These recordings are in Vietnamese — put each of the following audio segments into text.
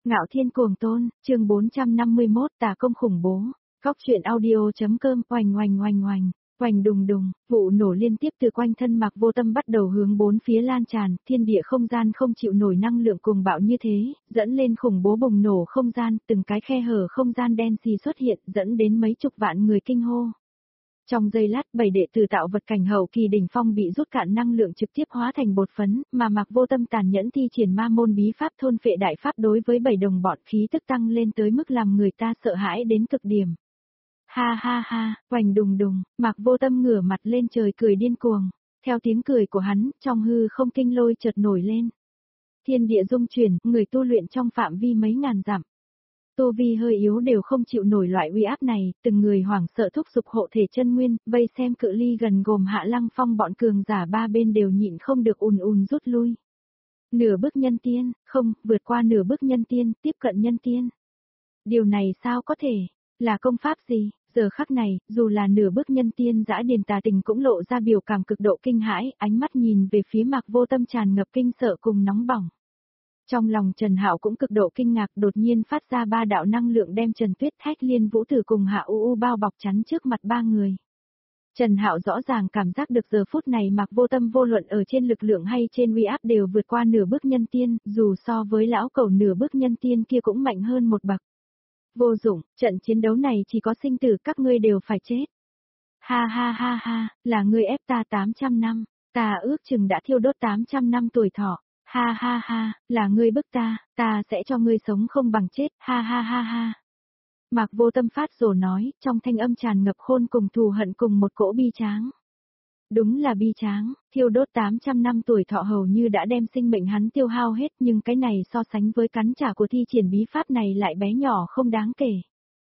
Ngạo Thiên Cuồng Tôn, chương 451 Tà công khủng bố. Góc truyện audio.com. Oanh oanh oanh oanh, oanh đùng đùng, vụ nổ liên tiếp từ quanh thân Mạc Vô Tâm bắt đầu hướng bốn phía lan tràn, thiên địa không gian không chịu nổi năng lượng cuồng bạo như thế, dẫn lên khủng bố bùng nổ không gian, từng cái khe hở không gian đen xì xuất hiện, dẫn đến mấy chục vạn người kinh hô. Trong giây lát, 7 đệ tử tạo vật cảnh hậu kỳ đỉnh phong bị rút cạn năng lượng trực tiếp hóa thành bột phấn, mà Mạc Vô Tâm tàn nhẫn thi triển ma môn bí pháp thôn phệ đại pháp đối với 7 đồng bọn khí tức tăng lên tới mức làm người ta sợ hãi đến cực điểm. Ha ha ha, oanh đùng đùng, Mạc Vô Tâm ngửa mặt lên trời cười điên cuồng. Theo tiếng cười của hắn, trong hư không kinh lôi chợt nổi lên. Thiên địa rung chuyển, người tu luyện trong phạm vi mấy ngàn dặm. Tu vi hơi yếu đều không chịu nổi loại uy áp này, từng người hoảng sợ thúc giục hộ thể chân nguyên, vây xem cự ly gần gồm Hạ Lăng Phong bọn cường giả ba bên đều nhịn không được ùn ùn rút lui. Nửa bước nhân tiên, không, vượt qua nửa bước nhân tiên, tiếp cận nhân tiên. Điều này sao có thể, là công pháp gì? Giờ khắc này, dù là nửa bước nhân tiên Dã Điền Tà Tình cũng lộ ra biểu cảm cực độ kinh hãi, ánh mắt nhìn về phía Mạc Vô Tâm tràn ngập kinh sợ cùng nóng bỏng. Trong lòng Trần Hạo cũng cực độ kinh ngạc, đột nhiên phát ra 3 đạo năng lượng đem Trần Tuyết Thách Liên Vũ Tử cùng Hạ U U bao bọc chắn trước mặt ba người. Trần Hạo rõ ràng cảm giác được giờ phút này Mạc Vô Tâm vô luận ở trên lực lượng hay trên uy áp đều vượt qua nửa bước nhân tiên, dù so với lão cẩu nửa bước nhân tiên kia cũng mạnh hơn một bậc. Vô dụng, trận chiến đấu này chỉ có sinh tử, các ngươi đều phải chết. Ha ha ha ha, là ngươi ép ta 800 năm, ta ước chừng đã thiêu đốt 800 năm tuổi thọ. Ha ha ha, là ngươi bức ta sẽ cho ngươi sống không bằng chết, ha ha ha ha. Mạc Vô Tâm phát rồ nói, trong thanh âm tràn ngập khôn cùng thù hận cùng một cỗ bi tráng. Đúng là bi tráng, thiêu đốt 800 năm tuổi thọ hầu như đã đem sinh mệnh hắn tiêu hao hết, nhưng cái này so sánh với cắn trả của thi triển bí pháp này lại bé nhỏ không đáng kể.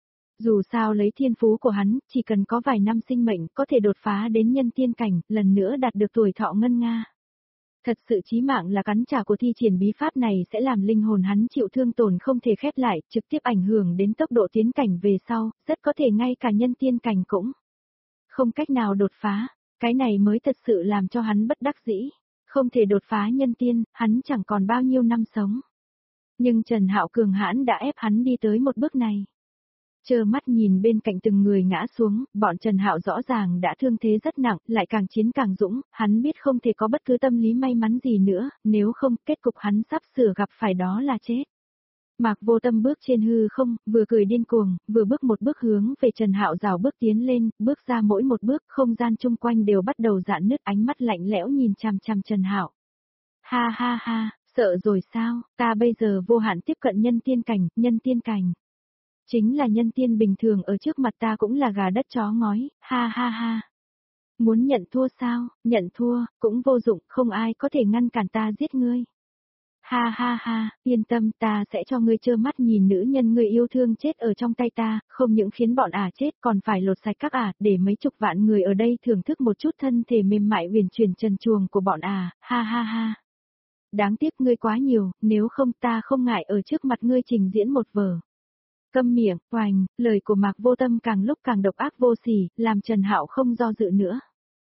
Dù sao lấy thiên phú của hắn, chỉ cần có vài năm sinh mệnh có thể đột phá đến nhân tiên cảnh, lần nữa đạt được tuổi thọ ngân nga. Thật sự chí mạng là cắn trả của thi triển bí pháp này sẽ làm linh hồn hắn chịu thương tổn không thể khép lại, trực tiếp ảnh hưởng đến tốc độ tiến cảnh về sau, rất có thể ngay cả nhân tiên cảnh cũng không cách nào đột phá, cái này mới thật sự làm cho hắn bất đắc dĩ, không thể đột phá nhân tiên, hắn chẳng còn bao nhiêu năm sống. Nhưng Trần Hạo cường hãn đã ép hắn đi tới một bước này. Trơ mắt nhìn bên cạnh từng người ngã xuống, bọn Trần Hạo rõ ràng đã thương thế rất nặng, lại càng chiến càng dũng, hắn biết không thể có bất cứ tâm lý may mắn gì nữa, nếu không, kết cục hắn sắp sửa gặp phải đó là chết. Mạc Vô Tâm bước trên hư không, vừa cười điên cuồng, vừa bước một bước hướng về Trần Hạo rào bước tiến lên, bước ra mỗi một bước, không gian chung quanh đều bắt đầu rạn nứt, ánh mắt lạnh lẽo nhìn chằm chằm Trần Hạo. Ha ha ha, sợ rồi sao, ta bây giờ vô hạn tiếp cận nhân tiên cảnh. Chính là nhân tiên bình thường ở trước mặt ta cũng là gà đất chó ngói, ha ha ha. Muốn nhận thua sao, nhận thua, cũng vô dụng, không ai có thể ngăn cản ta giết ngươi. Ha ha ha, yên tâm, ta sẽ cho ngươi trơ mắt nhìn nữ nhân ngươi yêu thương chết ở trong tay ta, không những khiến bọn chết còn phải lột sạch các để mấy chục vạn người ở đây thưởng thức một chút thân thể mềm mại huyền chuyển trần truồng của bọn ha ha ha. Đáng tiếc ngươi quá nhiều, nếu không ta không ngại ở trước mặt ngươi trình diễn một vở. Câm miệng, oành, lời của Mạc Vô Tâm càng lúc càng độc ác vô sỉ, làm Trần Hạo không do dự nữa.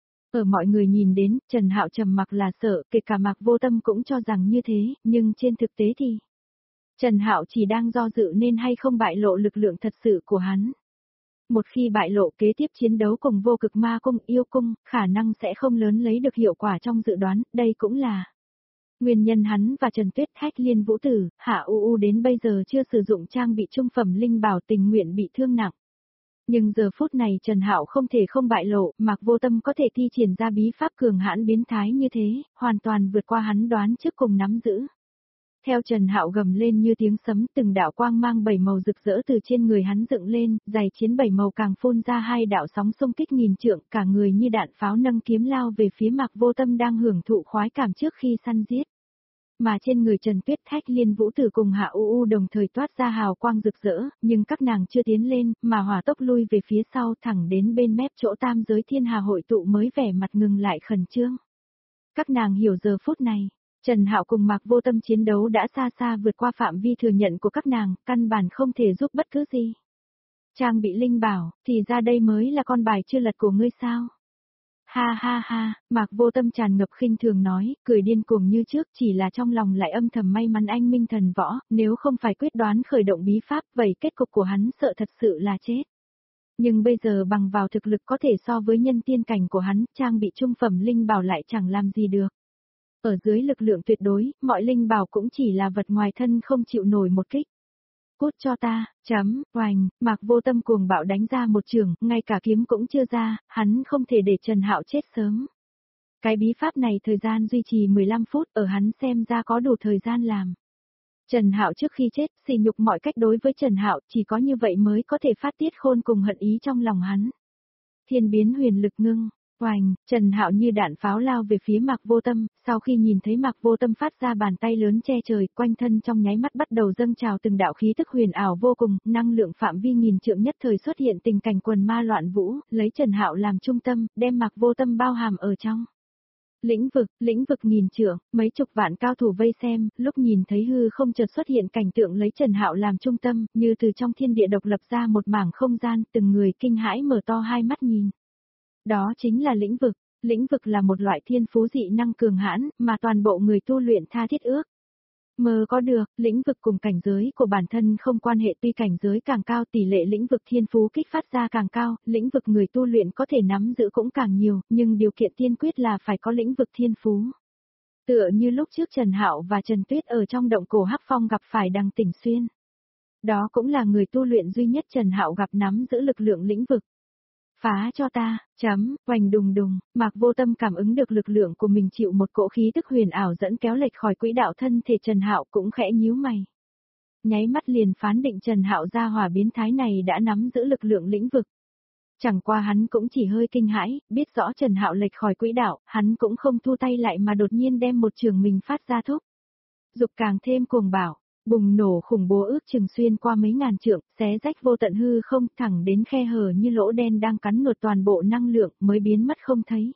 Ở mọi người nhìn đến, Trần Hạo trầm mặc là sợ, kể cả Mạc Vô Tâm cũng cho rằng như thế, nhưng trên thực tế thì Trần Hạo chỉ đang do dự nên hay không bại lộ lực lượng thật sự của hắn. Một khi bại lộ kế tiếp chiến đấu cùng Vô Cực Ma Cung, Yêu Cung, khả năng sẽ không lớn lấy được hiệu quả trong dự đoán, đây cũng là nguyên nhân hắn và Trần Tuyết Thách Liên Vũ Tử, Hạ U U đến bây giờ chưa sử dụng trang bị trung phẩm linh bảo tình nguyện bị thương nặng. Nhưng giờ phút này Trần Hạo không thể không bại lộ, Mạc Vô Tâm có thể thi triển ra bí pháp cường hãn biến thái như thế, hoàn toàn vượt qua hắn đoán trước cùng nắm giữ. Theo Trần Hạo gầm lên như tiếng sấm, từng đạo quang mang 7 màu rực rỡ từ trên người hắn dựng lên, giày chiến 7 màu càng phun ra 2 đạo sóng xung kích nghìn trượng, cả người như đạn pháo nâng kiếm lao về phía Mạc Vô Tâm đang hưởng thụ khoái cảm trước khi săn giết. Mà trên người Trần Tuyết Thách Liên Vũ Tử cùng Hạ U U đồng thời toát ra hào quang rực rỡ, nhưng các nàng chưa tiến lên, mà hỏa tốc lui về phía sau thẳng đến bên mép chỗ tam giới thiên hà hội tụ mới vẻ mặt ngừng lại khẩn trương. Các nàng hiểu giờ phút này, Trần Hạo cùng Mạc Vô Tâm chiến đấu đã xa xa vượt qua phạm vi thừa nhận của các nàng, căn bản không thể giúp bất cứ gì. Trang bị linh bảo, thì ra đây mới là con bài chưa lật của ngươi sao? Ha ha ha, Mạc Vô Tâm tràn ngập khinh thường nói, cười điên cuồng như trước, chỉ là trong lòng lại âm thầm may mắn anh minh thần võ, nếu không phải quyết đoán khởi động bí pháp, vậy kết cục của hắn sợ thật sự là chết. Nhưng bây giờ bằng vào thực lực có thể so với nhân tiên cảnh của hắn, trang bị trung phẩm linh bảo lại chẳng làm gì được. Ở dưới lực lượng tuyệt đối, mọi linh bảo cũng chỉ là vật ngoài thân không chịu nổi một kích. Cút cho ta, oành, Mạc Vô Tâm cuồng bạo đánh ra một trường, ngay cả kiếm cũng chưa ra, hắn không thể để Trần Hạo chết sớm. Cái bí pháp này thời gian duy trì 15 phút, ở hắn xem ra có đủ thời gian làm. Trần Hạo trước khi chết, sỉ nhục mọi cách đối với Trần Hạo, chỉ có như vậy mới có thể phát tiết khôn cùng hận ý trong lòng hắn. Thiên biến huyền lực ngưng. Oành, Trần Hạo như đạn pháo lao về phía Mạc Vô Tâm, sau khi nhìn thấy Mạc Vô Tâm phát ra bàn tay lớn che trời, quanh thân trong nháy mắt bắt đầu dâng trào từng đạo khí tức huyền ảo vô cùng, năng lượng phạm vi nghìn trượng nhất thời xuất hiện tình cảnh quần ma loạn vũ, lấy Trần Hạo làm trung tâm, đem Mạc Vô Tâm bao hàm ở trong. Lĩnh vực nghìn trượng, mấy chục vạn cao thủ vây xem, lúc nhìn thấy hư không chợt xuất hiện cảnh tượng lấy Trần Hạo làm trung tâm, như từ trong thiên địa độc lập ra một mảng không gian, từng người kinh hãi mở to hai mắt nhìn. Đó chính là lĩnh vực. Lĩnh vực là một loại thiên phú dị năng cường hãn, mà toàn bộ người tu luyện tha thiết ước. Mơ có được, lĩnh vực cùng cảnh giới của bản thân không quan hệ, tuy cảnh giới càng cao tỷ lệ lĩnh vực thiên phú kích phát ra càng cao, lĩnh vực người tu luyện có thể nắm giữ cũng càng nhiều, nhưng điều kiện tiên quyết là phải có lĩnh vực thiên phú. Tựa như lúc trước Trần Hạo và Trần Tuyết ở trong động cổ Hắc Phong gặp phải Đằng Tỉnh Xuyên. Đó cũng là người tu luyện duy nhất Trần Hạo gặp nắm giữ lực lượng lĩnh vực. Phá cho ta, oành đùng đùng, Mạc Vô Tâm cảm ứng được lực lượng của mình chịu một cỗ khí tức huyền ảo dẫn kéo lệch khỏi quỹ đạo thân thể Trần Hạo cũng khẽ nhíu mày. Nháy mắt liền phán định Trần Hạo gia hỏa biến thái này đã nắm giữ lực lượng lĩnh vực. Chẳng qua hắn cũng chỉ hơi kinh hãi, biết rõ Trần Hạo lệch khỏi quỹ đạo, hắn cũng không thu tay lại mà đột nhiên đem một trường mình phát ra thúc. Dục càng thêm cuồng bạo. Bùng nổ khủng bố ước chừng xuyên qua mấy ngàn trượng, xé rách vô tận hư không thẳng đến khe hở như lỗ đen đang cắn nuốt toàn bộ năng lượng mới biến mất không thấy.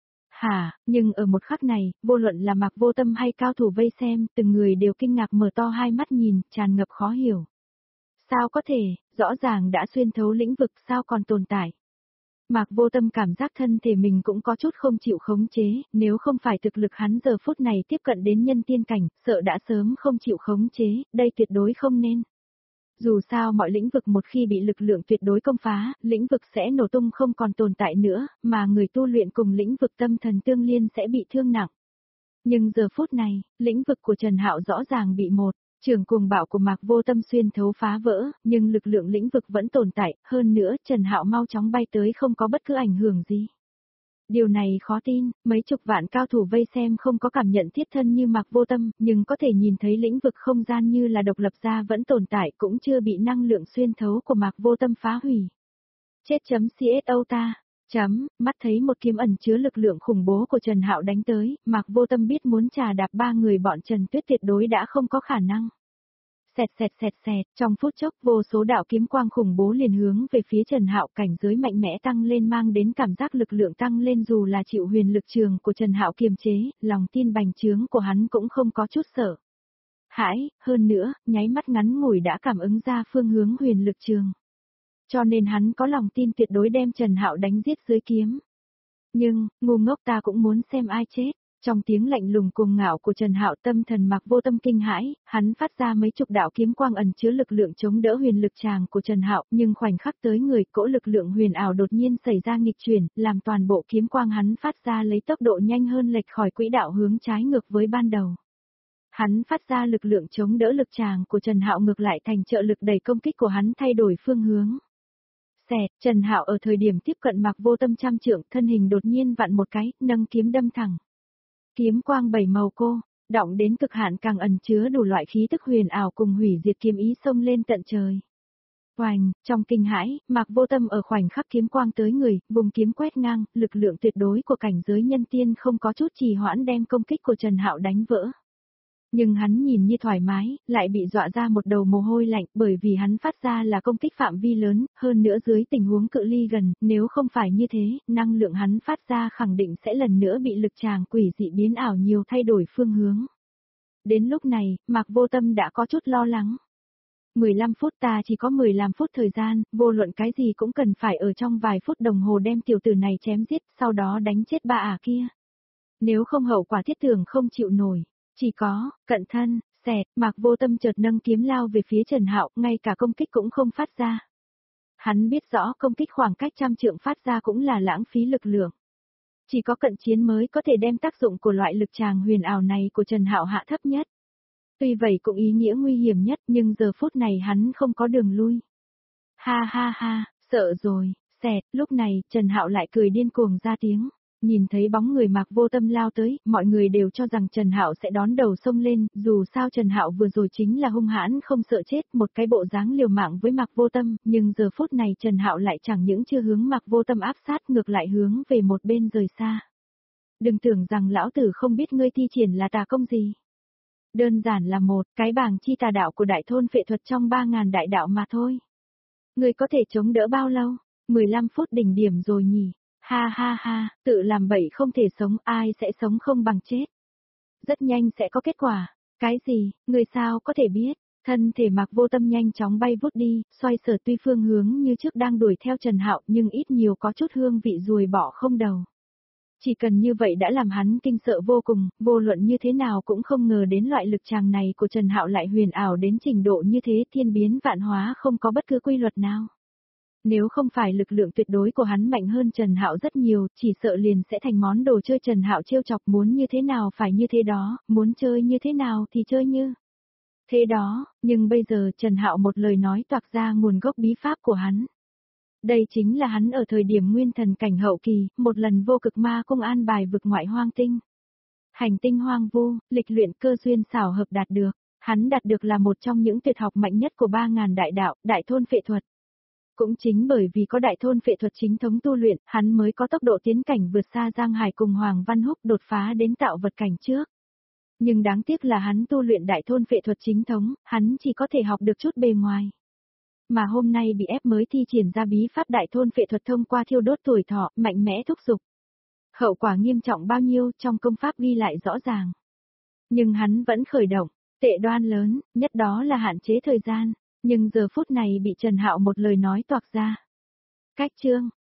Nhưng ở một khắc này, vô luận là Mạc Vô Tâm hay cao thủ vây xem, từng người đều kinh ngạc mở to hai mắt nhìn, tràn ngập khó hiểu. Sao có thể, rõ ràng đã xuyên thấu lĩnh vực sao còn tồn tại. Mạc Vô Tâm cảm giác thân thể mình cũng có chút không chịu khống chế, nếu không phải thực lực hắn giờ phút này tiếp cận đến nhân tiên cảnh, sợ đã sớm không chịu khống chế, đây tuyệt đối không nên. Dù sao mọi lĩnh vực một khi bị lực lượng tuyệt đối công phá, lĩnh vực sẽ nổ tung không còn tồn tại nữa, mà người tu luyện cùng lĩnh vực tâm thần tương liên sẽ bị thương nặng. Nhưng giờ phút này, lĩnh vực của Trần Hạo rõ ràng bị một trường cuồng bạo của Mạc Vô Tâm xuyên thấu phá vỡ, nhưng lực lượng lĩnh vực vẫn tồn tại, hơn nữa Trần Hạo mau chóng bay tới không có bất cứ ảnh hưởng gì. Điều này khó tin, mấy chục vạn cao thủ vây xem không có cảm nhận thiết thân như Mạc Vô Tâm, nhưng có thể nhìn thấy lĩnh vực không gian như là độc lập ra vẫn tồn tại cũng chưa bị năng lượng xuyên thấu của Mạc Vô Tâm phá hủy. Chết.cso ta. Mắt thấy một kiếm ẩn chứa lực lượng khủng bố của Trần Hạo đánh tới, Mạc Vô Tâm biết muốn trà đạp ba người bọn Trần Tuyết tuyệt đối đã không có khả năng. Xẹt, trong phút chốc vô số đạo kiếm quang khủng bố liền hướng về phía Trần Hạo, cảnh giới mạnh mẽ tăng lên mang đến cảm giác lực lượng tăng lên, dù là chịu huyền lực trường của Trần Hạo kiềm chế, lòng tin bành trướng của hắn cũng không có chút sợ hãi, hơn nữa, nháy mắt ngắn ngủi đã cảm ứng ra phương hướng huyền lực trường. Cho nên hắn có lòng tin tuyệt đối đem Trần Hạo đánh giết dưới kiếm. Nhưng, ngu ngốc ta cũng muốn xem ai chết. Trong tiếng lạnh lùng cuồng ngạo của Trần Hạo, tâm thần Mạc Vô Tâm kinh hãi, hắn phát ra mấy chục đạo kiếm quang ẩn chứa lực lượng chống đỡ huyền lực tràng của Trần Hạo, nhưng khoảnh khắc tới người, cỗ lực lượng huyền ảo đột nhiên xảy ra nghịch chuyển, làm toàn bộ kiếm quang hắn phát ra lấy tốc độ nhanh hơn lệch khỏi quỹ đạo hướng trái ngược với ban đầu. Hắn phát ra lực lượng chống đỡ lực tràng của Trần Hạo ngược lại thành trợ lực đẩy công kích của hắn thay đổi phương hướng. Trần Hạo ở thời điểm tiếp cận Mạc Vô Tâm trăm trượng, thân hình đột nhiên vặn một cái, nâng kiếm đâm thẳng. Kiếm quang bảy màu động đến cực hạn càng ẩn chứa đủ loại khí tức huyền ảo cùng hủy diệt kiếm ý xông lên tận trời. Oành, trong kinh hãi, Mạc Vô Tâm ở khoảnh khắc kiếm quang tới người, vùng kiếm quét ngang, lực lượng tuyệt đối của cảnh giới nhân tiên không có chút trì hoãn đem công kích của Trần Hạo đánh vỡ. Nhưng hắn nhìn như thoải mái, lại bị dọa ra một đầu mồ hôi lạnh, bởi vì hắn phát ra là công kích phạm vi lớn, hơn nữa dưới tình huống cự ly gần, nếu không phải như thế, năng lượng hắn phát ra khẳng định sẽ lần nữa bị lực tràng quỷ dị biến ảo nhiều thay đổi phương hướng. Đến lúc này, Mạc Vô Tâm đã có chút lo lắng. 15 phút ta chỉ có 15 phút thời gian, vô luận cái gì cũng cần phải ở trong vài phút đồng hồ đem tiểu tử này chém giết, sau đó đánh chết bà kia. Nếu không hậu quả thiết tưởng không chịu nổi. Chỉ có, cận thân, xẹt, Mạc Vô Tâm chợt nâng kiếm lao về phía Trần Hạo, ngay cả công kích cũng không phát ra. Hắn biết rõ công kích khoảng cách trăm trượng phát ra cũng là lãng phí lực lượng. Chỉ có cận chiến mới có thể đem tác dụng của loại lực tràng huyền ảo này của Trần Hạo hạ thấp nhất. Tuy vậy cũng ý nghĩa nguy hiểm nhất, nhưng giờ phút này hắn không có đường lui. Ha ha ha, sợ rồi, xẹt, lúc này, Trần Hạo lại cười điên cuồng ra tiếng. Nhìn thấy bóng người Mạc Vô Tâm lao tới, mọi người đều cho rằng Trần Hạo sẽ đón đầu xông lên, dù sao Trần Hạo vừa rồi chính là hung hãn không sợ chết, một cái bộ dáng liều mạng với Mạc Vô Tâm, nhưng giờ phút này Trần Hạo lại chẳng những chưa hướng Mạc Vô Tâm áp sát, ngược lại hướng về một bên rời xa. Đừng tưởng rằng lão tử không biết ngươi thi triển là tà công gì. Đơn giản là một cái bảng chi tà đạo của đại thôn phệ thuật trong 3.000 đại đạo mà thôi. Ngươi có thể chống đỡ bao lâu? 15 phút đỉnh điểm rồi nhỉ? Ha ha ha, tự làm bậy không thể sống, ai sẽ sống không bằng chết. Rất nhanh sẽ có kết quả. Cái gì, người sao có thể biết? Thân thể Mạc Vô Tâm nhanh chóng bay vút đi, xoay sở tuy phương hướng như trước đang đuổi theo Trần Hạo nhưng ít nhiều có chút hương vị ruồi bọ không đầu. Chỉ cần như vậy đã làm hắn kinh sợ vô cùng, vô luận như thế nào cũng không ngờ đến loại lực tràng này của Trần Hạo lại huyền ảo đến trình độ như thế, thiên biến vạn hóa không có bất cứ quy luật nào. Nếu không phải lực lượng tuyệt đối của hắn mạnh hơn Trần Hạo rất nhiều, chỉ sợ liền sẽ thành món đồ chơi Trần Hạo trêu chọc, muốn như thế nào phải như thế đó, muốn chơi như thế nào thì chơi như thế đó, nhưng bây giờ Trần Hạo một lời nói toạc ra nguồn gốc bí pháp của hắn. Đây chính là hắn ở thời điểm nguyên thần cảnh hậu kỳ, một lần vô cực ma cung an bài vực ngoại hoang tinh. Hành tinh hoang vu, lịch luyện cơ duyên xảo hợp đạt được, hắn đạt được là một trong những tuyệt học mạnh nhất của 3.000 đại đạo, đại thôn phệ thuật. Cũng chính bởi vì có đại thôn phệ thuật chính thống tu luyện, hắn mới có tốc độ tiến cảnh vượt xa Giang Hải cùng Hoàng Văn Húc đột phá đến tạo vật cảnh trước. Nhưng đáng tiếc là hắn tu luyện đại thôn phệ thuật chính thống, hắn chỉ có thể học được chút bề ngoài. Mà hôm nay bị ép mới thi triển ra bí pháp đại thôn phệ thuật thông qua thiêu đốt tuổi thọ, mạnh mẽ thúc giục. Hậu quả nghiêm trọng bao nhiêu trong công pháp ghi lại rõ ràng. Nhưng hắn vẫn khởi động, tệ đoan lớn, nhất đó là hạn chế thời gian. Nhưng giờ phút này bị Trần Hạo một lời nói toạc ra. Cách chương,